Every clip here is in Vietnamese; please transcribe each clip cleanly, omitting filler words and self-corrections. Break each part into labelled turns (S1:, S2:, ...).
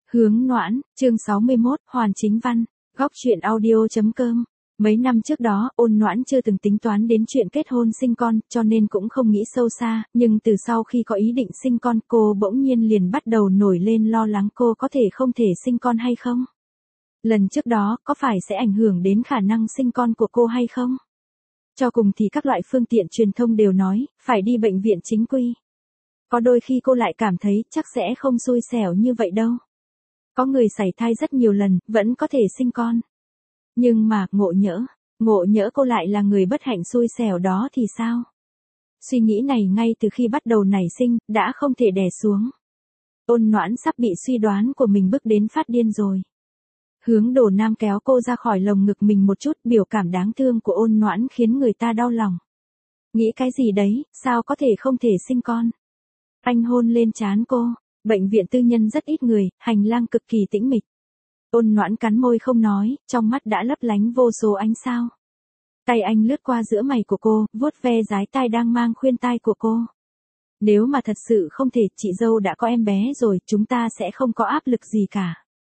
S1: Hướng Noãn, chương 61, Hoàn Chính Văn, góc truyện audio.com. Mấy năm trước đó, Ôn Noãn chưa từng tính toán đến chuyện kết hôn sinh con, cho nên cũng không nghĩ sâu xa, nhưng từ sau khi có ý định sinh con, cô bỗng nhiên liền bắt đầu nổi lên lo lắng cô có thể không thể sinh con hay không. Lần trước đó, có phải sẽ ảnh hưởng đến khả năng sinh con của cô hay không? Cho cùng thì các loại phương tiện truyền thông đều nói, phải đi bệnh viện chính quy. Có đôi khi cô lại cảm thấy chắc sẽ không xui xẻo như vậy đâu. Có người sảy thai rất nhiều lần, vẫn có thể sinh con. Nhưng mà, ngộ nhỡ cô lại là người bất hạnh xui xẻo đó thì sao? Suy nghĩ này ngay từ khi bắt đầu nảy sinh, đã không thể đè xuống. Ôn Noãn sắp bị suy đoán của mình bức đến phát điên rồi. Hướng Đồ Nam kéo cô ra khỏi lồng ngực mình một chút, biểu cảm đáng thương của Ôn Noãn khiến người ta đau lòng. Nghĩ cái gì đấy, sao có thể không thể sinh con? Anh hôn lên trán cô. Bệnh viện tư nhân rất ít người, hành lang cực kỳ tĩnh mịch. Ôn Noãn cắn môi không nói, trong mắt đã lấp lánh vô số ánh sao. Tay anh lướt qua giữa mày của cô, vuốt ve dái tai đang mang khuyên tai của cô. Nếu mà thật sự không thể, chị dâu đã có em bé rồi, chúng ta sẽ không có áp lực gì cả.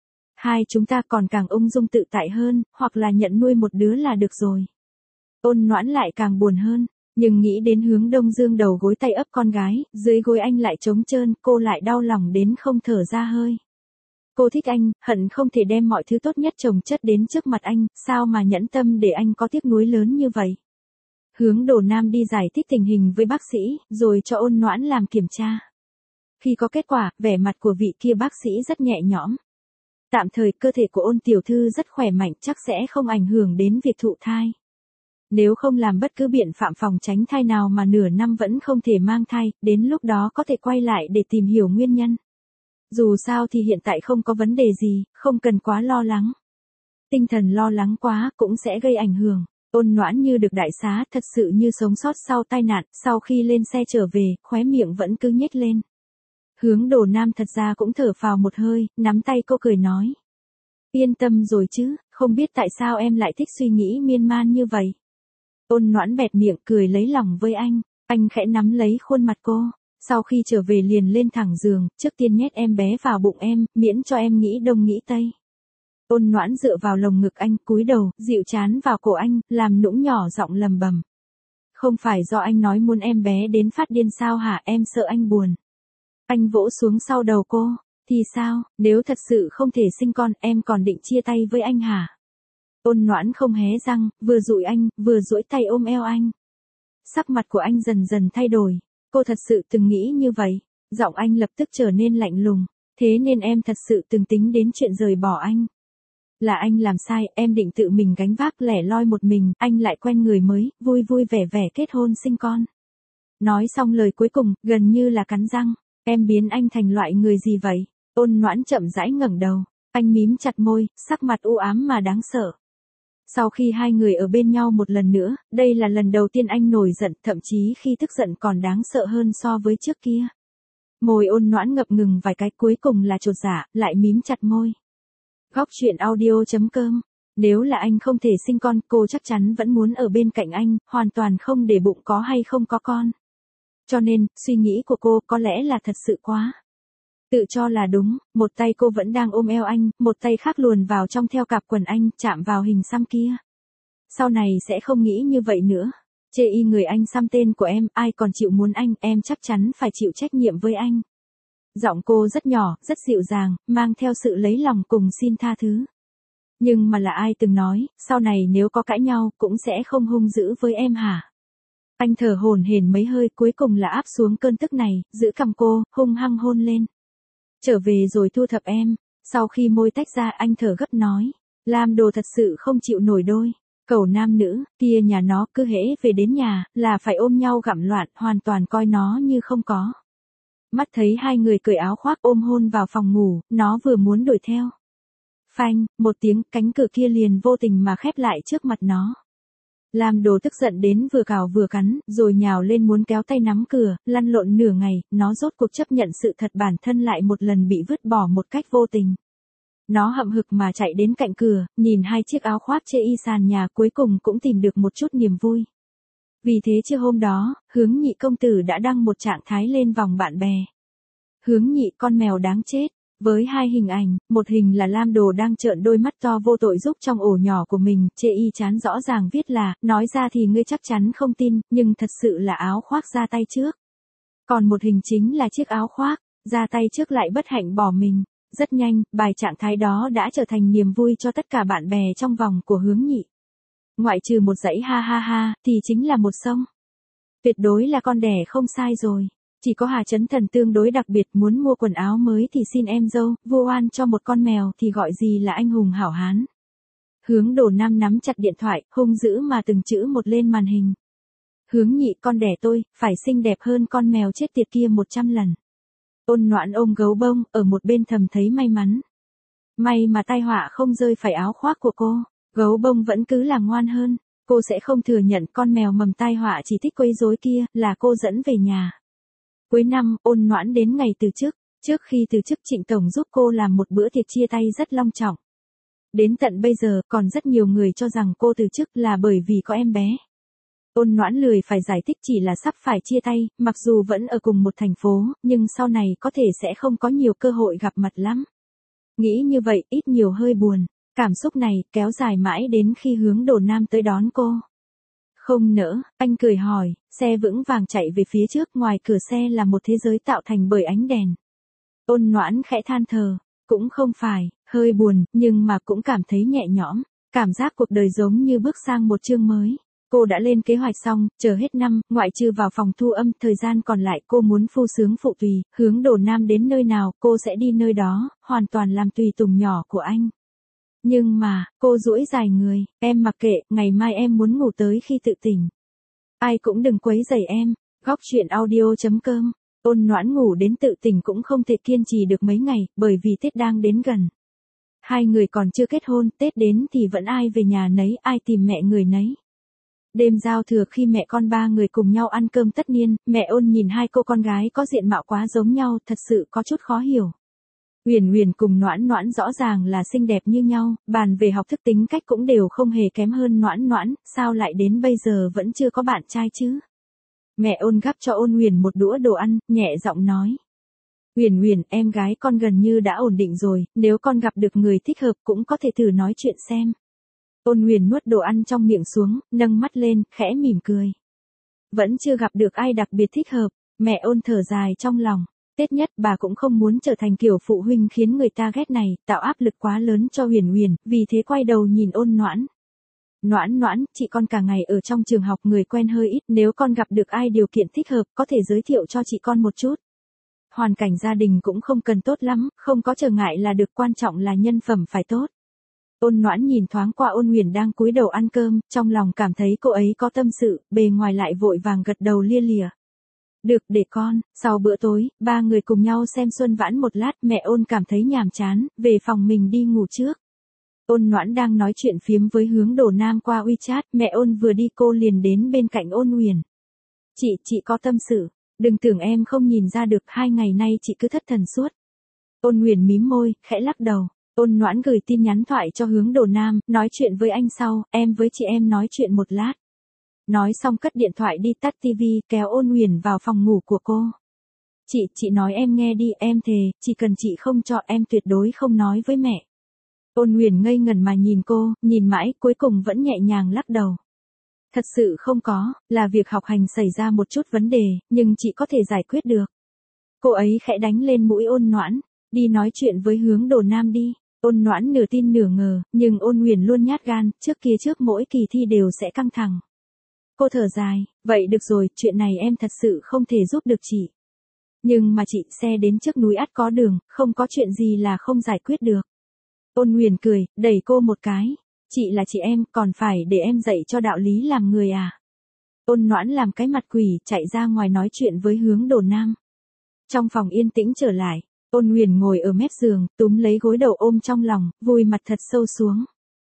S1: Hai chúng ta còn càng ung dung tự tại hơn, hoặc là nhận nuôi một đứa là được rồi. Ôn Noãn lại càng buồn hơn. Nhưng nghĩ đến Hướng Đông Dương đầu gối tay ấp con gái, dưới gối anh lại trống trơn, cô lại đau lòng đến không thở ra hơi. Cô thích anh, hận không thể đem mọi thứ tốt nhất chồng chất đến trước mặt anh, sao mà nhẫn tâm để anh có tiếc nuối lớn như vậy. Hướng Đồ Nam đi giải thích tình hình với bác sĩ, rồi cho Ôn Noãn làm kiểm tra. Khi có kết quả, vẻ mặt của vị kia bác sĩ rất nhẹ nhõm. Tạm thời cơ thể của Ôn tiểu thư rất khỏe mạnh, chắc sẽ không ảnh hưởng đến việc thụ thai. Nếu không làm bất cứ biện pháp phòng tránh thai nào mà nửa năm vẫn không thể mang thai, đến lúc đó có thể quay lại để tìm hiểu nguyên nhân. Dù sao thì hiện tại không có vấn đề gì, không cần quá lo lắng. Tinh thần lo lắng quá cũng sẽ gây ảnh hưởng. Ôn Noãn như được đại xá, thật sự như sống sót sau tai nạn, sau khi lên xe trở về, khóe miệng vẫn cứ nhếch lên. Hướng Đồ Nam thật ra cũng thở phào một hơi, nắm tay cô cười nói. Yên tâm rồi chứ, không biết tại sao em lại thích suy nghĩ miên man như vậy. Ôn Noãn bẹt miệng cười lấy lòng với anh khẽ nắm lấy khuôn mặt cô, sau khi trở về liền lên thẳng giường, trước tiên nhét em bé vào bụng em, miễn cho em nghĩ đông nghĩ tây. Ôn Noãn dựa vào lồng ngực anh, cúi đầu, dịu chán vào cổ anh, làm nũng nhỏ giọng lầm bầm. Không phải do anh nói muốn em bé đến phát điên sao hả, em sợ anh buồn. Anh vỗ xuống sau đầu cô, thì sao, nếu thật sự không thể sinh con, em còn định chia tay với anh hả? Ôn Noãn không hé răng, vừa dụi anh, vừa duỗi tay ôm eo anh. Sắc mặt của anh dần dần thay đổi, cô thật sự từng nghĩ như vậy, giọng anh lập tức trở nên lạnh lùng, thế nên em thật sự từng tính đến chuyện rời bỏ anh. Là anh làm sai, em định tự mình gánh vác lẻ loi một mình, anh lại quen người mới, vui vui vẻ vẻ kết hôn sinh con. Nói xong lời cuối cùng, gần như là cắn răng, em biến anh thành loại người gì vậy? Ôn Noãn chậm rãi ngẩng đầu, anh mím chặt môi, sắc mặt u ám mà đáng sợ. Sau khi hai người ở bên nhau một lần nữa, đây là lần đầu tiên anh nổi giận, thậm chí khi tức giận còn đáng sợ hơn so với trước kia. Môi Ôn Noãn ngập ngừng vài cái, cuối cùng là chột dạ, lại mím chặt môi. Góc truyện audio.com. Nếu là anh không thể sinh con, cô chắc chắn vẫn muốn ở bên cạnh anh, hoàn toàn không để bụng có hay không có con. Cho nên, suy nghĩ của cô có lẽ là thật sự quá. Tự cho là đúng, một tay cô vẫn đang ôm eo anh, một tay khác luồn vào trong theo cạp quần anh, chạm vào hình xăm kia. Sau này sẽ không nghĩ như vậy nữa. Chê y người anh xăm tên của em, ai còn chịu muốn anh, em chắc chắn phải chịu trách nhiệm với anh. Giọng cô rất nhỏ, rất dịu dàng, mang theo sự lấy lòng cùng xin tha thứ. Nhưng mà là ai từng nói, sau này nếu có cãi nhau, cũng sẽ không hung dữ với em hả? Anh thở hổn hển mấy hơi, cuối cùng là áp xuống cơn tức này, giữ cằm cô, hung hăng hôn lên. Trở về rồi thu thập em. Sau khi môi tách ra, anh thở gấp nói. Làm đồ thật sự không chịu nổi đôi. Cẩu nam nữ, kia nhà nó cứ hễ về đến nhà, là phải ôm nhau gặm loạn, hoàn toàn coi nó như không có. Mắt thấy hai người cởi áo khoác ôm hôn vào phòng ngủ, nó vừa muốn đuổi theo. Phanh, một tiếng, cánh cửa kia liền vô tình mà khép lại trước mặt nó. Làm đồ tức giận đến vừa cào vừa cắn, rồi nhào lên muốn kéo tay nắm cửa, lăn lộn nửa ngày, nó rốt cuộc chấp nhận sự thật bản thân lại một lần bị vứt bỏ một cách vô tình. Nó hậm hực mà chạy đến cạnh cửa, nhìn hai chiếc áo khoác chê y sàn nhà, cuối cùng cũng tìm được một chút niềm vui. Vì thế trưa hôm đó, Hướng Nhị công tử đã đăng một trạng thái lên vòng bạn bè. Hướng Nhị, con mèo đáng chết. Với hai hình ảnh, một hình là Lam Đồ đang trợn đôi mắt to vô tội giúp trong ổ nhỏ của mình, chê y chán rõ ràng viết là, nói ra thì ngươi chắc chắn không tin, nhưng thật sự là áo khoác ra tay trước. Còn một hình chính là chiếc áo khoác, ra tay trước lại bất hạnh bỏ mình. Rất nhanh, bài trạng thái đó đã trở thành niềm vui cho tất cả bạn bè trong vòng của Hướng Nhị. Ngoại trừ một dãy ha ha ha, thì chính là một sông. Tuyệt đối là con đẻ không sai rồi. Chỉ có Hà Chấn Thần tương đối đặc biệt, muốn mua quần áo mới thì xin em dâu, vu oan cho một con mèo thì gọi gì là anh hùng hảo hán. Hướng Đồ Nam nắm chặt điện thoại, hung dữ mà từng chữ một lên màn hình. Hướng Nhị, con đẻ tôi, phải xinh đẹp hơn con mèo chết tiệt kia 100 lần. Ôn Noãn ôm gấu bông, ở một bên thầm thấy may mắn. May mà tai họa không rơi phải áo khoác của cô, gấu bông vẫn cứ là ngoan hơn. Cô sẽ không thừa nhận con mèo mầm tai họa chỉ thích quấy rối kia, là cô dẫn về nhà. Cuối năm, Ôn Noãn đến ngày từ chức. Trước khi từ chức, Trịnh Tổng giúp cô làm một bữa tiệc chia tay rất long trọng. Đến tận bây giờ, còn rất nhiều người cho rằng cô từ chức là bởi vì có em bé. Ôn Noãn lười phải giải thích, chỉ là sắp phải chia tay, mặc dù vẫn ở cùng một thành phố, nhưng sau này có thể sẽ không có nhiều cơ hội gặp mặt lắm. Nghĩ như vậy, ít nhiều hơi buồn. Cảm xúc này, kéo dài mãi đến khi Hướng Đồ Nam tới đón cô. Không nỡ, anh cười hỏi, xe vững vàng chạy về phía trước, ngoài cửa xe là một thế giới tạo thành bởi ánh đèn. Ôn Noãn khẽ than thở, cũng không phải, hơi buồn, nhưng mà cũng cảm thấy nhẹ nhõm, cảm giác cuộc đời giống như bước sang một chương mới. Cô đã lên kế hoạch xong, chờ hết năm, ngoại trừ vào phòng thu âm, thời gian còn lại cô muốn phu sướng phụ tùy, Hướng Đồ Nam đến nơi nào, cô sẽ đi nơi đó, hoàn toàn làm tùy tùng nhỏ của anh. Nhưng mà, cô duỗi dài người, em mặc kệ, ngày mai em muốn ngủ tới khi tự tỉnh. Ai cũng đừng quấy rầy em. Góc truyện audio.com. Ôn Noãn ngủ đến tự tỉnh cũng không thể kiên trì được mấy ngày, bởi vì Tết đang đến gần. Hai người còn chưa kết hôn, Tết đến thì vẫn ai về nhà nấy, ai tìm mẹ người nấy. Đêm giao thừa khi mẹ con ba người cùng nhau ăn cơm tất niên, mẹ Ôn nhìn hai cô con gái có diện mạo quá giống nhau, thật sự có chút khó hiểu. Uyển Uyển cùng Noãn Noãn rõ ràng là xinh đẹp như nhau, bàn về học thức tính cách cũng đều không hề kém hơn Noãn Noãn, sao lại đến bây giờ vẫn chưa có bạn trai chứ? Mẹ Ôn gắp cho Ôn Uyển một đũa đồ ăn, nhẹ giọng nói. Uyển Uyển, em gái con gần như đã ổn định rồi, nếu con gặp được người thích hợp cũng có thể thử nói chuyện xem. Ôn Uyển nuốt đồ ăn trong miệng xuống, nâng mắt lên, khẽ mỉm cười. Vẫn chưa gặp được ai đặc biệt thích hợp, mẹ Ôn thở dài trong lòng. Tết nhất bà cũng không muốn trở thành kiểu phụ huynh khiến người ta ghét này, tạo áp lực quá lớn cho Uyển Uyển, vì thế quay đầu nhìn Ôn Noãn. Noãn Noãn, chị con cả ngày ở trong trường học người quen hơi ít, nếu con gặp được ai điều kiện thích hợp, có thể giới thiệu cho chị con một chút. Hoàn cảnh gia đình cũng không cần tốt lắm, không có trở ngại là được, quan trọng là nhân phẩm phải tốt. Ôn Noãn nhìn thoáng qua Ôn Uyển đang cúi đầu ăn cơm, trong lòng cảm thấy cô ấy có tâm sự, bề ngoài lại vội vàng gật đầu lia lịa. Được, để con. Sau bữa tối, ba người cùng nhau xem Xuân Vãn một lát, mẹ Ôn cảm thấy nhàm chán, về phòng mình đi ngủ trước. Ôn Noãn đang nói chuyện phiếm với Hướng Đồ Nam qua WeChat, mẹ Ôn vừa đi cô liền đến bên cạnh Ôn Uyển. Chị có tâm sự, đừng tưởng em không nhìn ra được, 2 ngày nay chị cứ thất thần suốt. Ôn Uyển mím môi, khẽ lắc đầu. Ôn Noãn gửi tin nhắn thoại cho Hướng Đồ Nam, nói chuyện với anh sau, em với chị em nói chuyện một lát. Nói xong cất điện thoại đi tắt tivi, kéo Ôn Uyển vào phòng ngủ của cô. Chị nói em nghe đi, em thề, chỉ cần chị không cho em tuyệt đối không nói với mẹ. Ôn Uyển ngây ngẩn mà nhìn cô, nhìn mãi, cuối cùng vẫn nhẹ nhàng lắc đầu. Thật sự không có, là việc học hành xảy ra một chút vấn đề, nhưng chị có thể giải quyết được. Cô ấy khẽ đánh lên mũi Ôn Noãn, đi nói chuyện với Hướng Đồ Nam đi. Ôn Noãn nửa tin nửa ngờ, nhưng Ôn Uyển luôn nhát gan, trước mỗi kỳ thi đều sẽ căng thẳng. Cô thở dài, vậy được rồi, chuyện này em thật sự không thể giúp được chị. Nhưng mà chị, xe đến trước núi ắt có đường, không có chuyện gì là không giải quyết được. Ôn Uyển cười, đẩy cô một cái. Chị là chị em, còn phải để em dạy cho đạo lý làm người à? Ôn Noãn làm cái mặt quỷ, chạy ra ngoài nói chuyện với Hướng Đồ Nam. Trong phòng yên tĩnh trở lại, Ôn Uyển ngồi ở mép giường, túm lấy gối đầu ôm trong lòng, vùi mặt thật sâu xuống.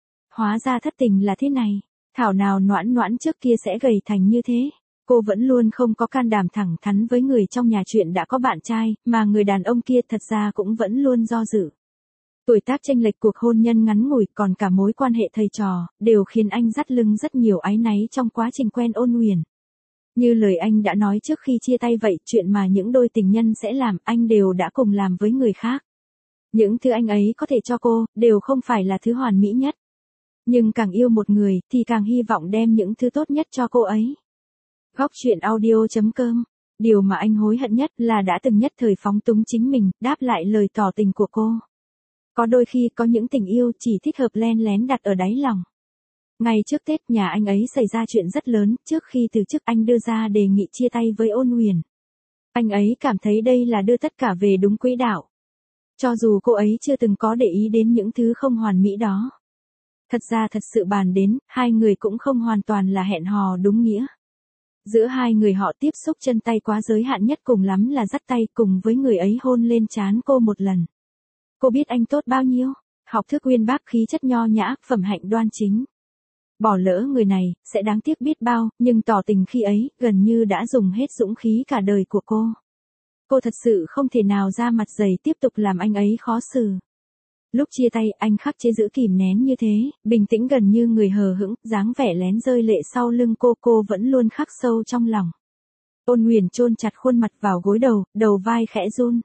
S1: Hóa ra thất tình là thế này. Thảo nào Noãn Noãn trước kia sẽ gầy thành như thế. Cô vẫn luôn không có can đảm thẳng thắn với người trong nhà chuyện đã có bạn trai, mà người đàn ông kia thật ra cũng vẫn luôn do dự. Tuổi tác chênh lệch, cuộc hôn nhân ngắn ngủi, còn cả mối quan hệ thầy trò, đều khiến anh dắt lưng rất nhiều áy náy trong quá trình quen Ôn Uyển. Như lời anh đã nói trước khi chia tay vậy, chuyện mà những đôi tình nhân sẽ làm, anh đều đã cùng làm với người khác. Những thứ anh ấy có thể cho cô, đều không phải là thứ hoàn mỹ nhất. Nhưng càng yêu một người, thì càng hy vọng đem những thứ tốt nhất cho cô ấy. Góc truyện audio.com. Điều mà anh hối hận nhất là đã từng nhất thời phóng túng chính mình, đáp lại lời tỏ tình của cô. Có đôi khi có những tình yêu chỉ thích hợp len lén đặt ở đáy lòng. Ngày trước Tết nhà anh ấy xảy ra chuyện rất lớn, trước khi từ chức anh đưa ra đề nghị chia tay với Ôn Huyền. Anh ấy cảm thấy đây là đưa tất cả về đúng quỹ đạo. Cho dù cô ấy chưa từng có để ý đến những thứ không hoàn mỹ đó. Thật ra thật sự bàn đến, hai người cũng không hoàn toàn là hẹn hò đúng nghĩa. Giữa hai người họ tiếp xúc chân tay quá giới hạn nhất, cùng lắm là dắt tay, cùng với người ấy hôn lên trán cô một lần. Cô biết anh tốt bao nhiêu, học thức uyên bác, khí chất nho nhã, phẩm hạnh đoan chính. Bỏ lỡ người này, sẽ đáng tiếc biết bao, nhưng tỏ tình khi ấy, gần như đã dùng hết dũng khí cả đời của cô. Cô thật sự không thể nào ra mặt dày tiếp tục làm anh ấy khó xử. Lúc chia tay, anh khắc chế giữ kìm nén như thế, bình tĩnh gần như người hờ hững, dáng vẻ lén rơi lệ sau lưng cô vẫn luôn khắc sâu trong lòng. Ôn Huyền chôn chặt khuôn mặt vào gối đầu vai khẽ run.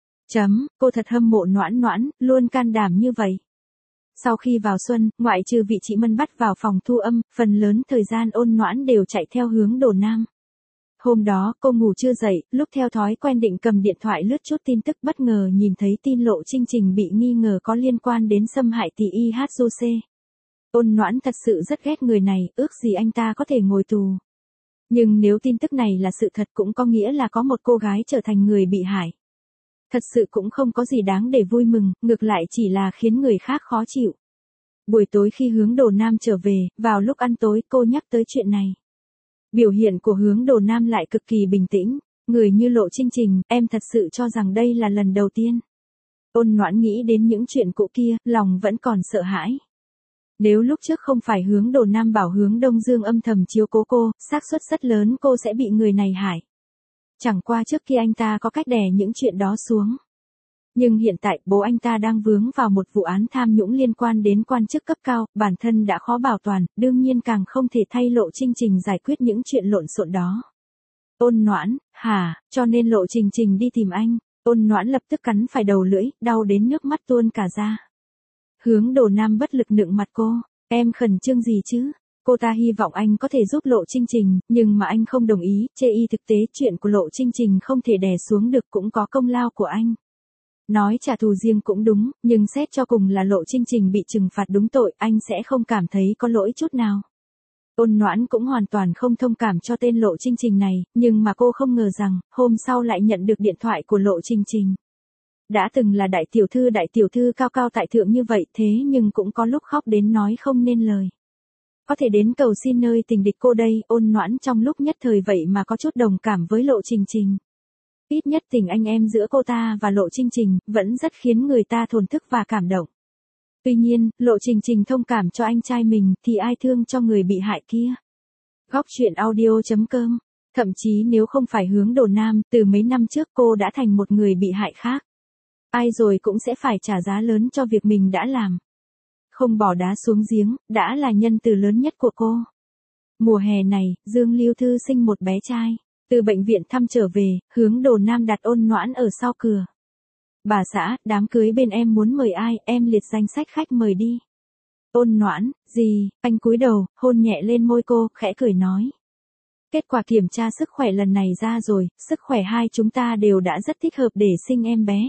S1: Cô thật hâm mộ Noãn Noãn, luôn can đảm như vậy. Sau khi vào xuân, ngoại trừ vị chị Mân bắt vào phòng thu âm, phần lớn thời gian Ôn Noãn đều chạy theo hướng Đồ Nam. Hôm đó, cô ngủ chưa dậy, lúc theo thói quen định cầm điện thoại lướt chút tin tức, bất ngờ nhìn thấy tin Lộ Chinh Trình bị nghi ngờ có liên quan đến xâm hại tỷ IHJC. Ôn Noãn thật sự rất ghét người này, ước gì anh ta có thể ngồi tù. Nhưng nếu tin tức này là sự thật cũng có nghĩa là có một cô gái trở thành người bị hại. Thật sự cũng không có gì đáng để vui mừng, ngược lại chỉ là khiến người khác khó chịu. Buổi tối khi Hướng Đồ Nam trở về, vào lúc ăn tối cô nhắc tới chuyện này. Biểu hiện của Hướng Đồ Nam lại cực kỳ bình tĩnh, người như Lộ Chinh Trình, em thật sự cho rằng đây là lần đầu tiên. Ôn Noãn nghĩ đến những chuyện cũ kia, lòng vẫn còn sợ hãi. Nếu lúc trước không phải Hướng Đồ Nam bảo Hướng Đông Dương âm thầm chiếu cố cô, xác suất rất lớn cô sẽ bị người này hại. Chẳng qua trước kia anh ta có cách đè những chuyện đó xuống. Nhưng hiện tại bố anh ta đang vướng vào một vụ án tham nhũng liên quan đến quan chức cấp cao, bản thân đã khó bảo toàn, đương nhiên càng không thể thay Lộ Chinh Trình giải quyết những chuyện lộn xộn đó. Ôn Noãn, cho nên Lộ Chinh Trình đi tìm anh. Ôn Noãn lập tức cắn phải đầu lưỡi, đau đến nước mắt tuôn cả ra. Hướng Đồ Nam bất lực nựng mặt cô, em khẩn trương gì chứ? Cô ta hy vọng anh có thể giúp Lộ Chinh Trình, nhưng mà anh không đồng ý, chê y thực tế chuyện của Lộ Chinh Trình không thể đè xuống được, cũng có công lao của anh. Nói trả thù riêng cũng đúng, nhưng xét cho cùng là Lộ Chinh Trình bị trừng phạt đúng tội, anh sẽ không cảm thấy có lỗi chút nào. Ôn Noãn cũng hoàn toàn không thông cảm cho tên Lộ Chinh Trình này, nhưng mà cô không ngờ rằng, hôm sau lại nhận được điện thoại của Lộ Chinh Trình. Đã từng là đại tiểu thư cao cao tại thượng như vậy, thế nhưng cũng có lúc khóc đến nói không nên lời. Có thể đến cầu xin nơi tình địch cô đây, Ôn Noãn trong lúc nhất thời vậy mà có chút đồng cảm với Lộ Chinh Trình. Ít nhất tình anh em giữa cô ta và Lộ Chinh Trình, vẫn rất khiến người ta thổn thức và cảm động. Tuy nhiên, Lộ Chinh Trình thông cảm cho anh trai mình, thì ai thương cho người bị hại kia. Góc truyện audio.com. Thậm chí nếu không phải Hướng Đồ Nam, từ mấy năm trước cô đã thành một người bị hại khác. Ai rồi cũng sẽ phải trả giá lớn cho việc mình đã làm. Không bỏ đá xuống giếng, đã là nhân từ lớn nhất của cô. Mùa hè này, Dương Lưu Thư sinh một bé trai. Từ bệnh viện thăm trở về, Hướng Đồ Nam đặt Ôn Noãn ở sau cửa. Bà xã, đám cưới bên em muốn mời ai, em liệt danh sách khách mời đi. Ôn Noãn, gì, anh cúi đầu, hôn nhẹ lên môi cô, khẽ cười nói. Kết quả kiểm tra sức khỏe lần này ra rồi, sức khỏe hai chúng ta đều đã rất thích hợp để sinh em bé.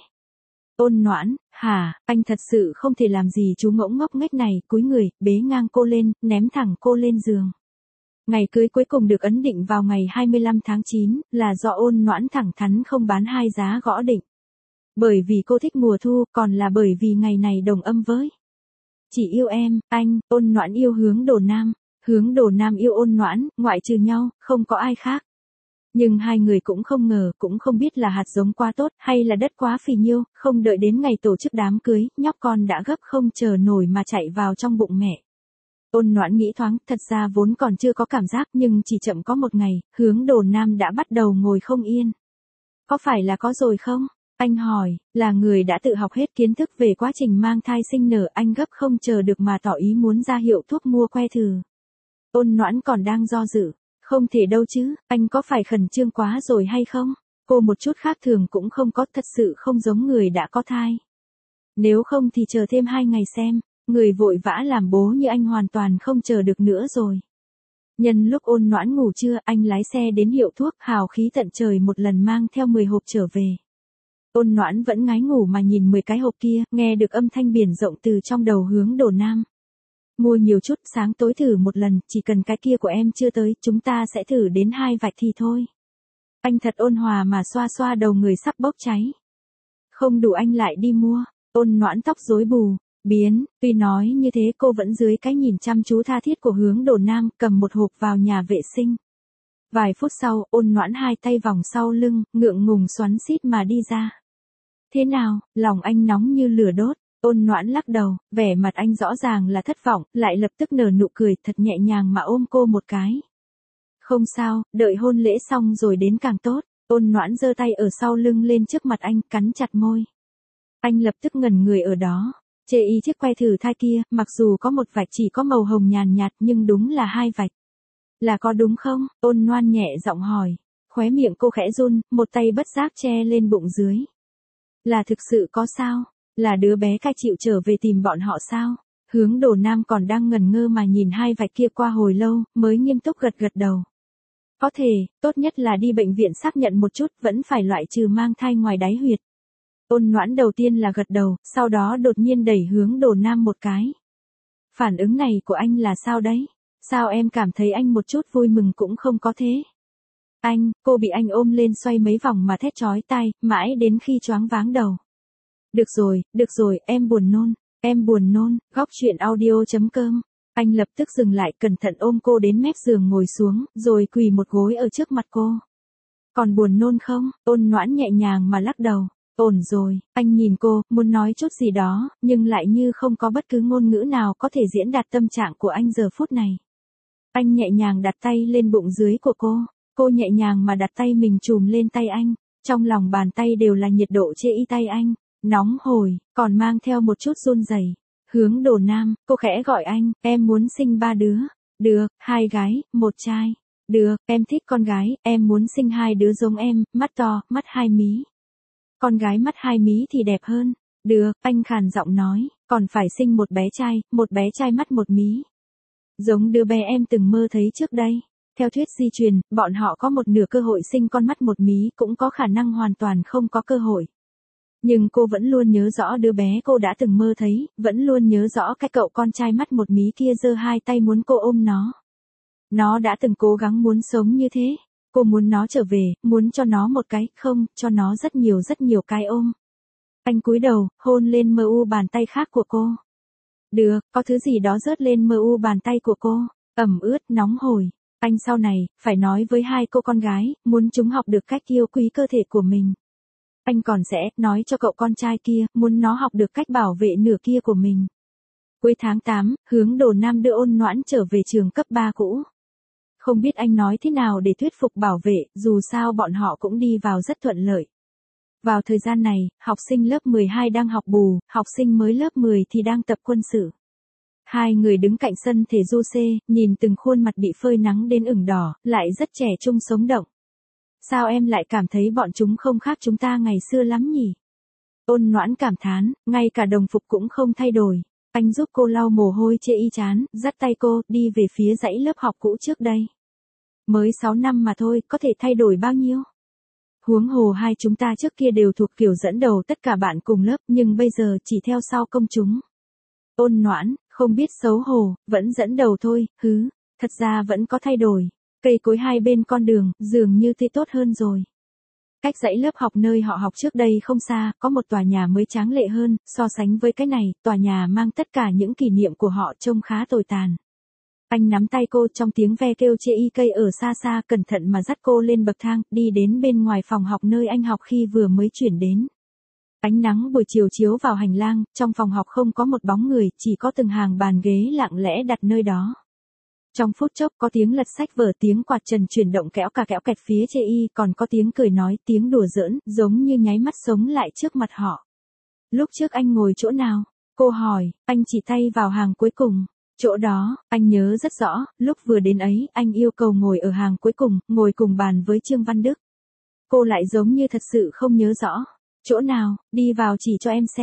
S1: Ôn Noãn, anh thật sự không thể làm gì chú ngỗng ngốc nghếch này, cúi người, bế ngang cô lên, ném thẳng cô lên giường. Ngày cưới cuối cùng được ấn định vào ngày 25 tháng 9, là do Ôn Noãn thẳng thắn không bán hai giá gõ định. Bởi vì cô thích mùa thu, còn là bởi vì ngày này đồng âm với. Chỉ yêu em, anh, Ôn Noãn yêu Hướng Đồ Nam. Hướng Đồ Nam yêu Ôn Noãn, ngoại trừ nhau, không có ai khác. Nhưng hai người cũng không ngờ, cũng không biết là hạt giống quá tốt, hay là đất quá phì nhiêu, không đợi đến ngày tổ chức đám cưới, nhóc con đã gấp không chờ nổi mà chạy vào trong bụng mẹ. Ôn Noãn nghĩ thoáng, thật ra vốn còn chưa có cảm giác, nhưng chỉ chậm có một ngày, Hướng Đồ Nam đã bắt đầu ngồi không yên. Có phải là có rồi không? Anh hỏi, là người đã tự học hết kiến thức về quá trình mang thai sinh nở, anh gấp không chờ được mà tỏ ý muốn ra hiệu thuốc mua que thử. Ôn Noãn còn đang do dự. Không thể đâu chứ, anh có phải khẩn trương quá rồi hay không? Cô một chút khác thường cũng không có, thật sự không giống người đã có thai. Nếu không thì chờ thêm 2 ngày xem, người vội vã làm bố như anh hoàn toàn không chờ được nữa rồi. Nhân lúc Ôn Noãn ngủ trưa, anh lái xe đến hiệu thuốc, hào khí tận trời một lần mang theo 10 hộp trở về. Ôn Noãn vẫn ngái ngủ mà nhìn 10 cái hộp kia, nghe được âm thanh biển rộng từ trong đầu hướng đổ nam. Mua nhiều chút, sáng tối thử một lần, chỉ cần cái kia của em chưa tới, chúng ta sẽ thử đến 2 vạch thì thôi. Anh thật ôn hòa mà xoa xoa đầu người sắp bốc cháy. Không đủ anh lại đi mua. Ôn Noãn tóc rối bù, biến, tuy nói như thế cô vẫn dưới cái nhìn chăm chú tha thiết của hướng đổ nam, cầm một hộp vào nhà vệ sinh. Vài phút sau, Ôn Noãn hai tay vòng sau lưng, ngượng ngùng xoắn xít mà đi ra. Thế nào, lòng anh nóng như lửa đốt. Ôn Noãn lắc đầu, vẻ mặt anh rõ ràng là thất vọng, lại lập tức nở nụ cười thật nhẹ nhàng mà ôm cô một cái. Không sao, đợi hôn lễ xong rồi đến càng tốt. Ôn Noãn giơ tay ở sau lưng lên trước mặt anh, cắn chặt môi. Anh lập tức ngẩn người ở đó. Chê y chiếc que thử thai kia, mặc dù có một vạch chỉ có màu hồng nhàn nhạt nhưng đúng là 2 vạch. Là có đúng không? Ôn Noan nhẹ giọng hỏi. Khóe miệng cô khẽ run, một tay bất giác che lên bụng dưới. Là thực sự có sao? Là đứa bé cai chịu trở về tìm bọn họ sao? Hướng đổ nam còn đang ngẩn ngơ mà nhìn 2 vạch kia qua hồi lâu, mới nghiêm túc gật gật đầu. Có thể, tốt nhất là đi bệnh viện xác nhận một chút, vẫn phải loại trừ mang thai ngoài đáy huyệt. Ôn Noãn đầu tiên là gật đầu, sau đó đột nhiên đẩy hướng đổ nam một cái. Phản ứng này của anh là sao đấy? Sao em cảm thấy anh một chút vui mừng cũng không có thế? Anh, cô bị anh ôm lên xoay mấy vòng mà thét chói tai, mãi đến khi choáng váng đầu. Được rồi, em buồn nôn, góc truyện audio.com. Anh lập tức dừng lại cẩn thận ôm cô đến mép giường ngồi xuống, rồi quỳ một gối ở trước mặt cô. Còn buồn nôn không? Ôn Noãn nhẹ nhàng mà lắc đầu. Ổn rồi, anh nhìn cô, muốn nói chút gì đó, nhưng lại như không có bất cứ ngôn ngữ nào có thể diễn đạt tâm trạng của anh giờ phút này. Anh nhẹ nhàng đặt tay lên bụng dưới của cô nhẹ nhàng mà đặt tay mình chùm lên tay anh, trong lòng bàn tay đều là nhiệt độ chê y tay anh, nóng hổi, còn mang theo một chút run rẩy. Hướng đổ nam, cô khẽ gọi anh, em muốn sinh 3 đứa. Được, 2 gái, 1 trai. Được, em thích con gái, em muốn sinh 2 đứa giống em, mắt to, mắt 2 mí. Con gái mắt 2 mí thì đẹp hơn. Được, anh khàn giọng nói, còn phải sinh một bé trai mắt 1 mí. Giống đứa bé em từng mơ thấy trước đây. Theo thuyết di truyền, bọn họ có một nửa cơ hội sinh con mắt 1 mí, cũng có khả năng hoàn toàn không có cơ hội. Nhưng cô vẫn luôn nhớ rõ đứa bé cô đã từng mơ thấy, vẫn luôn nhớ rõ cái cậu con trai mắt 1 mí kia giơ 2 tay muốn cô ôm nó. Nó đã từng cố gắng muốn sống như thế. Cô muốn nó trở về, muốn cho nó một cái, không, cho nó rất nhiều cái ôm. Anh cúi đầu, hôn lên mờ u bàn tay khác của cô. Được, có thứ gì đó rớt lên mờ u bàn tay của cô, ẩm ướt, nóng hổi. Anh sau này, phải nói với 2 cô con gái, muốn chúng học được cách yêu quý cơ thể của mình. Anh còn sẽ nói cho cậu con trai kia, muốn nó học được cách bảo vệ nửa kia của mình. Cuối tháng 8, hướng đổ nam đưa Ôn Noãn trở về trường cấp 3 cũ. Không biết anh nói thế nào để thuyết phục bảo vệ, dù sao bọn họ cũng đi vào rất thuận lợi. Vào thời gian này, học sinh lớp 12 đang học bù, học sinh mới lớp 10 thì đang tập quân sự. 2 người đứng cạnh sân thể du C, nhìn từng khuôn mặt bị phơi nắng đến ửng đỏ, lại rất trẻ trung sống động. Sao em lại cảm thấy bọn chúng không khác chúng ta ngày xưa lắm nhỉ? Ôn Noãn cảm thán, ngay cả đồng phục cũng không thay đổi. Anh giúp cô lau mồ hôi chê y chán, dắt tay cô, đi về phía dãy lớp học cũ trước đây. Mới 6 năm mà thôi, có thể thay đổi bao nhiêu? Huống hồ 2 chúng ta trước kia đều thuộc kiểu dẫn đầu tất cả bạn cùng lớp, nhưng bây giờ chỉ theo sau công chúng. Ôn Noãn, không biết xấu hổ, vẫn dẫn đầu thôi, thật ra vẫn có thay đổi. Cây cối 2 bên con đường, dường như thì tốt hơn rồi. Cách dãy lớp học nơi họ học trước đây không xa, có một tòa nhà mới tráng lệ hơn, so sánh với cái này, tòa nhà mang tất cả những kỷ niệm của họ trông khá tồi tàn. Anh nắm tay cô trong tiếng ve kêu chê y cây ở xa xa cẩn thận mà dắt cô lên bậc thang, đi đến bên ngoài phòng học nơi anh học khi vừa mới chuyển đến. Ánh nắng buổi chiều chiếu vào hành lang, trong phòng học không có một bóng người, chỉ có từng hàng bàn ghế lặng lẽ đặt nơi đó. Trong phút chốc có tiếng lật sách vở, tiếng quạt trần chuyển động kéo kẹt phía chê y, còn có tiếng cười nói, tiếng đùa giỡn, giống như nháy mắt sống lại trước mặt họ. Lúc trước anh ngồi chỗ nào? Cô hỏi, anh chỉ tay vào hàng cuối cùng. Chỗ đó, anh nhớ rất rõ, lúc vừa đến ấy, anh yêu cầu ngồi ở hàng cuối cùng, ngồi cùng bàn với Trương Văn Đức. Cô lại giống như thật sự không nhớ rõ. Chỗ nào, đi vào chỉ cho em xem.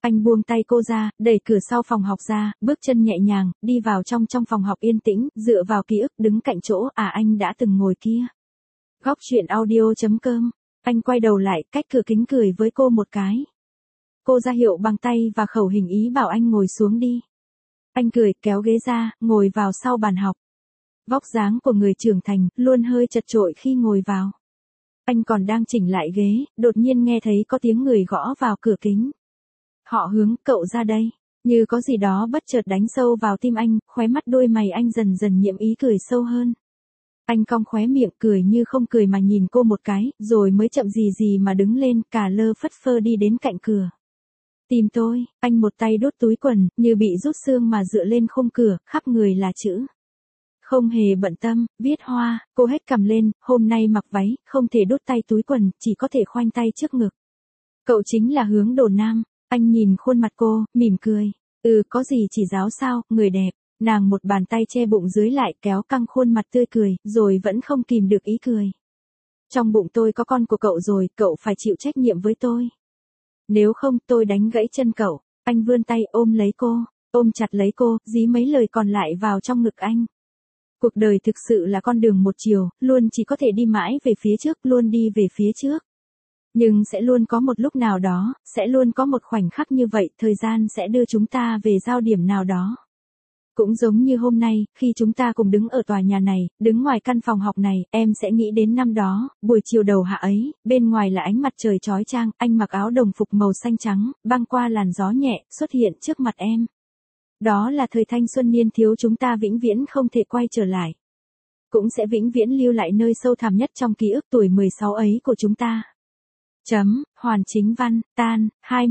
S1: Anh buông tay cô ra, đẩy cửa sau phòng học ra, bước chân nhẹ nhàng, đi vào trong phòng học yên tĩnh, dựa vào ký ức đứng cạnh chỗ anh đã từng ngồi kia. Góc chuyện audio.com. Anh quay đầu lại, cách cửa kính cười với cô một cái. Cô ra hiệu bằng tay và khẩu hình ý bảo anh ngồi xuống đi. Anh cười, kéo ghế ra, ngồi vào sau bàn học. Vóc dáng của người trưởng thành, luôn hơi chật chội khi ngồi vào. Anh còn đang chỉnh lại ghế, đột nhiên nghe thấy có tiếng người gõ vào cửa kính. Họ hướng, cậu ra đây. Như có gì đó bất chợt đánh sâu vào tim anh, khóe mắt đôi mày anh dần dần nhiễm ý cười sâu hơn. Anh cong khóe miệng cười như không cười mà nhìn cô một cái, rồi mới chậm gì mà đứng lên, cả lơ phất phơ đi đến cạnh cửa. Tìm tôi, anh một tay đút túi quần, như bị rút xương mà dựa lên khung cửa, khắp người là chữ. Không hề bận tâm, viết hoa, cô hét cầm lên, hôm nay mặc váy, không thể đút tay túi quần, chỉ có thể khoanh tay trước ngực. Cậu chính là Hướng Đồ Nam. Anh nhìn khuôn mặt cô, mỉm cười. Có gì chỉ giáo sao, người đẹp. Nàng một bàn tay che bụng dưới lại, kéo căng khuôn mặt tươi cười, rồi vẫn không kìm được ý cười. Trong bụng tôi có con của cậu rồi, cậu phải chịu trách nhiệm với tôi. Nếu không, tôi đánh gãy chân cậu. Anh vươn tay ôm lấy cô, ôm chặt lấy cô, dí mấy lời còn lại vào trong ngực anh. Cuộc đời thực sự là con đường một chiều, luôn chỉ có thể đi mãi về phía trước, luôn đi về phía trước. Nhưng sẽ luôn có một lúc nào đó, sẽ luôn có một khoảnh khắc như vậy, thời gian sẽ đưa chúng ta về giao điểm nào đó. Cũng giống như hôm nay, khi chúng ta cùng đứng ở tòa nhà này, đứng ngoài căn phòng học này, em sẽ nghĩ đến năm đó, buổi chiều đầu hạ ấy, bên ngoài là ánh mặt trời chói chang, anh mặc áo đồng phục màu xanh trắng, băng qua làn gió nhẹ, xuất hiện trước mặt em. Đó là thời thanh xuân niên thiếu chúng ta vĩnh viễn không thể quay trở lại. Cũng sẽ vĩnh viễn lưu lại nơi sâu thẳm nhất trong ký ức tuổi 16 ấy của chúng ta. Hoàn Chính Văn, tan,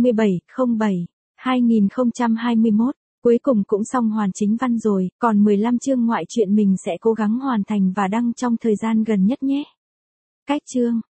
S1: 27/07/2021. Cuối cùng cũng xong Hoàn Chính Văn rồi, còn 15 chương ngoại truyện mình sẽ cố gắng hoàn thành và đăng trong thời gian gần nhất nhé. Cách chương